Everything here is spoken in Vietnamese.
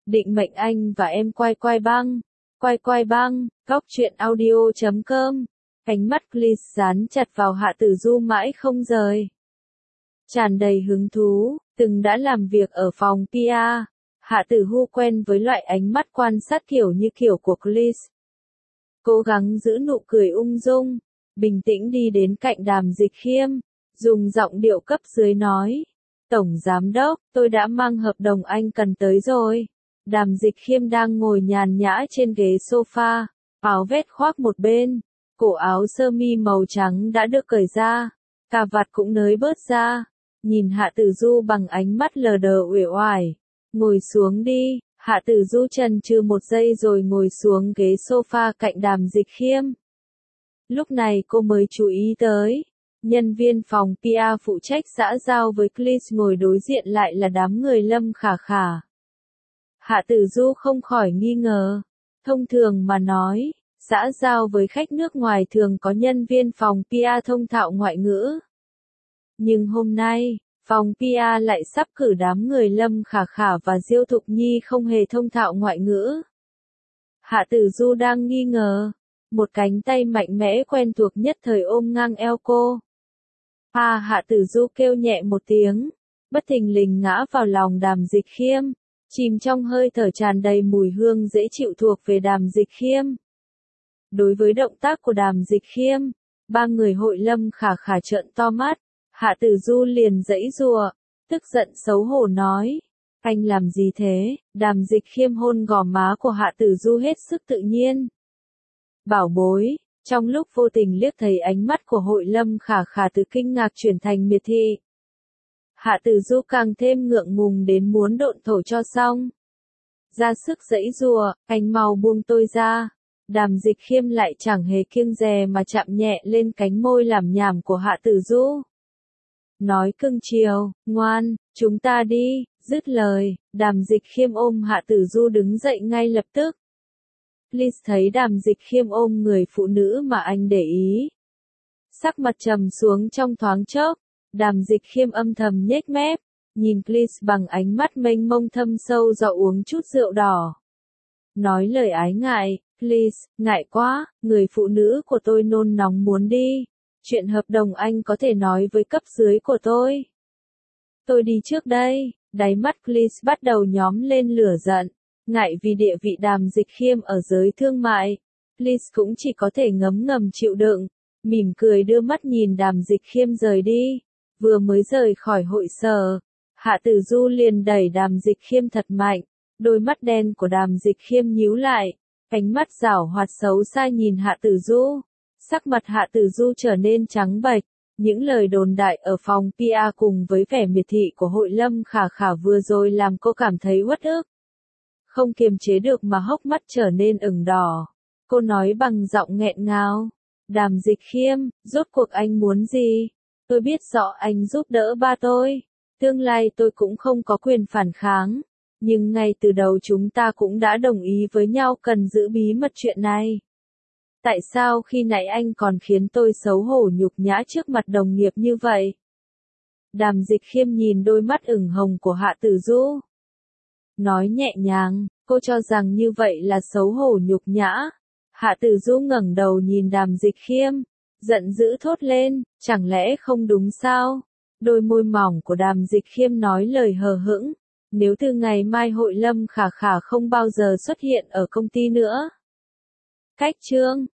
Định mệnh anh và em quay quay băng. Quay quay băng, góc truyện audio.com. Ánh mắt Chris dán chặt vào Hạ Tử Du mãi không rời. Tràn đầy hứng thú, từng đã làm việc ở phòng PR, Hạ Tử Du quen với loại ánh mắt quan sát kiểu của Chris. Cố gắng giữ nụ cười ung dung, bình tĩnh đi đến cạnh Đàm Dịch Khiêm, dùng giọng điệu cấp dưới nói. Tổng Giám Đốc, tôi đã mang hợp đồng anh cần tới rồi. Đàm Dịch Khiêm đang ngồi nhàn nhã trên ghế sofa, áo vest khoác một bên, cổ áo sơ mi màu trắng đã được cởi ra, cà vạt cũng nới bớt ra, nhìn Hạ Tử Du bằng ánh mắt lờ đờ uể oải. Ngồi xuống đi, Hạ Tử Du chần chừ một giây rồi ngồi xuống ghế sofa cạnh Đàm Dịch Khiêm. Lúc này cô mới chú ý tới, nhân viên phòng PR phụ trách xã giao với Chris ngồi đối diện lại là đám người Lâm Khả Khả. Hạ Tử Du không khỏi nghi ngờ. Thông thường mà nói, xã giao với khách nước ngoài thường có nhân viên phòng PR thông thạo ngoại ngữ. Nhưng hôm nay, phòng PR lại sắp cử đám người Lâm Khả Khả và Diêu Thục Nhi không hề thông thạo ngoại ngữ. Hạ Tử Du đang nghi ngờ, một cánh tay mạnh mẽ quen thuộc nhất thời ôm ngang eo cô. Hạ Tử Du kêu nhẹ một tiếng, bất thình lình ngã vào lòng Đàm Dịch Khiêm, chìm trong hơi thở tràn đầy mùi hương dễ chịu thuộc về Đàm Dịch Khiêm. Đối với động tác của Đàm Dịch Khiêm, ba người hội Lâm Khả Khả trợn to mắt, Hạ Tử Du liền giãy giụa, tức giận xấu hổ nói, anh làm gì thế? Đàm Dịch Khiêm hôn gò má của Hạ Tử Du hết sức tự nhiên. Bảo bối, trong lúc vô tình liếc thấy ánh mắt của hội Lâm Khả Khả từ kinh ngạc chuyển thành miệt thị. Hạ Tử Du càng thêm ngượng ngùng đến muốn độn thổ cho xong. Ra sức giãy giụa, anh mau buông tôi ra. Đàm Dịch Khiêm lại chẳng hề kiêng dè mà chạm nhẹ lên cánh môi làm nhảm của Hạ Tử Du. Nói cưng chiều, ngoan, chúng ta đi, dứt lời, Đàm Dịch Khiêm ôm Hạ Tử Du đứng dậy ngay lập tức. Liz thấy Đàm Dịch Khiêm ôm người phụ nữ mà anh để ý. Sắc mặt trầm xuống trong thoáng chốc, Đàm Dịch Khiêm âm thầm nhếch mép, nhìn Liz bằng ánh mắt mênh mông thâm sâu do uống chút rượu đỏ. Nói lời ái ngại, Liz, ngại quá, người phụ nữ của tôi nôn nóng muốn đi. Chuyện hợp đồng anh có thể nói với cấp dưới của tôi. Tôi đi trước đây, đáy mắt Liz bắt đầu nhóm lên lửa giận. Ngại vì địa vị Đàm Dịch Khiêm ở giới thương mại, Liz cũng chỉ có thể ngấm ngầm chịu đựng, mỉm cười đưa mắt nhìn Đàm Dịch Khiêm rời đi. Vừa mới rời khỏi hội sở, Hạ Tử Du liền đẩy Đàm Dịch Khiêm thật mạnh, đôi mắt đen của Đàm Dịch Khiêm nhíu lại, ánh mắt giảo hoạt xấu xa nhìn Hạ Tử Du. Sắc mặt Hạ Tử Du trở nên trắng bệch, những lời đồn đại ở phòng PR cùng với vẻ miệt thị của hội Lâm Khả Khả vừa rồi làm cô cảm thấy uất ức. Không kiềm chế được mà hốc mắt trở nên ửng đỏ. Cô nói bằng giọng nghẹn ngào. Đàm Dịch Khiêm, rốt cuộc anh muốn gì? Tôi biết rõ anh giúp đỡ ba tôi. Tương lai tôi cũng không có quyền phản kháng. Nhưng ngay từ đầu chúng ta cũng đã đồng ý với nhau cần giữ bí mật chuyện này. Tại sao khi nãy anh còn khiến tôi xấu hổ nhục nhã trước mặt đồng nghiệp như vậy? Đàm Dịch Khiêm nhìn đôi mắt ửng hồng của Hạ Tử Du. Nói nhẹ nhàng, cô cho rằng như vậy là xấu hổ nhục nhã. Hạ Tử Du ngẩng đầu nhìn Đàm Dịch Khiêm, giận dữ thốt lên, chẳng lẽ không đúng sao? Đôi môi mỏng của Đàm Dịch Khiêm nói lời hờ hững, nếu từ ngày mai hội Lâm Khả Khả không bao giờ xuất hiện ở công ty nữa. Cách chương